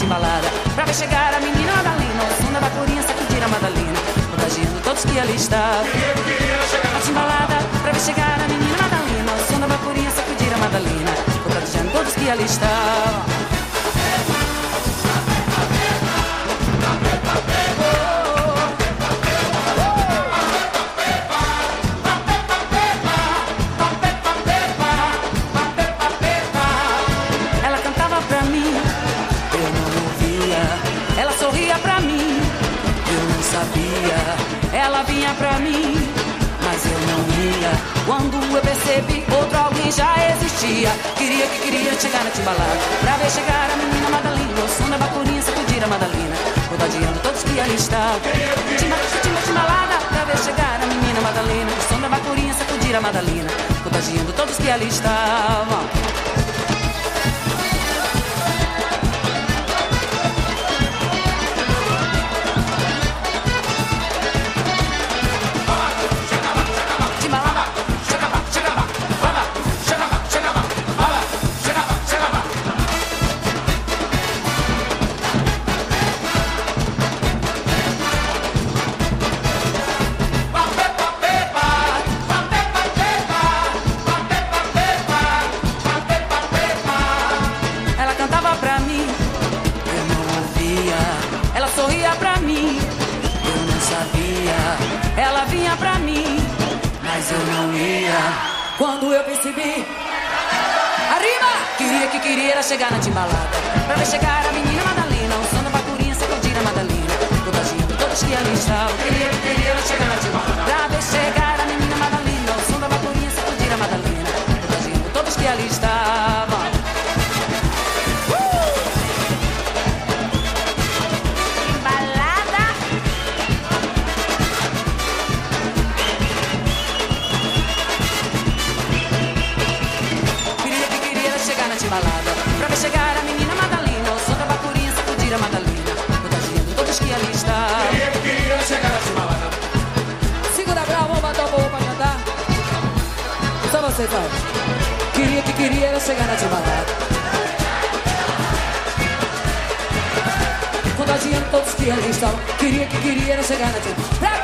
timbalada, pra ver chegar a menina Madalena, o som da bacurinha sacudir a Madalena, contagiando todos que ali estavam. A timbalada, pra ver chegar a menina Madalena, o som da bacurinha sacudir a Madalena, contagiando todos que ali estavam. Ela vinha pra mim, mas eu não ia. Quando eu percebi, outro alguém já existia. Queria chegar na timbalada, pra ver chegar a menina Madalena, o som da bacurinha sacudir a Madalena, contagiando todos que ali estavam. Timbalada, pra ver chegar a menina Madalena, o som da bacurinha sacudir a Madalena, contagiando todos que ali estavam. Quando eu percebi, arriba! Queria era chegar na timbalada, pra ver chegar a menina Madalena, o som da bacurinha sacudir a Madalena, contagiando todos que ali estavam. Queria era chegar na timbalada, pra ver chegar a menina Madalena, o som da bacurinha sacudir a Madalena, contagiando todos que ali estavam. Balada, pra ver chegar a menina Madalena, o som da bacurinha sacudir a Madalena, contagiando todos que ali estavam. Queria chegar na timbalada. Segura brava, vamos botar o povo pra cantar. Só você, sabe? Queria chegar na timbalada, contagiando todos que ali estavam. Queria chegar na timbalada.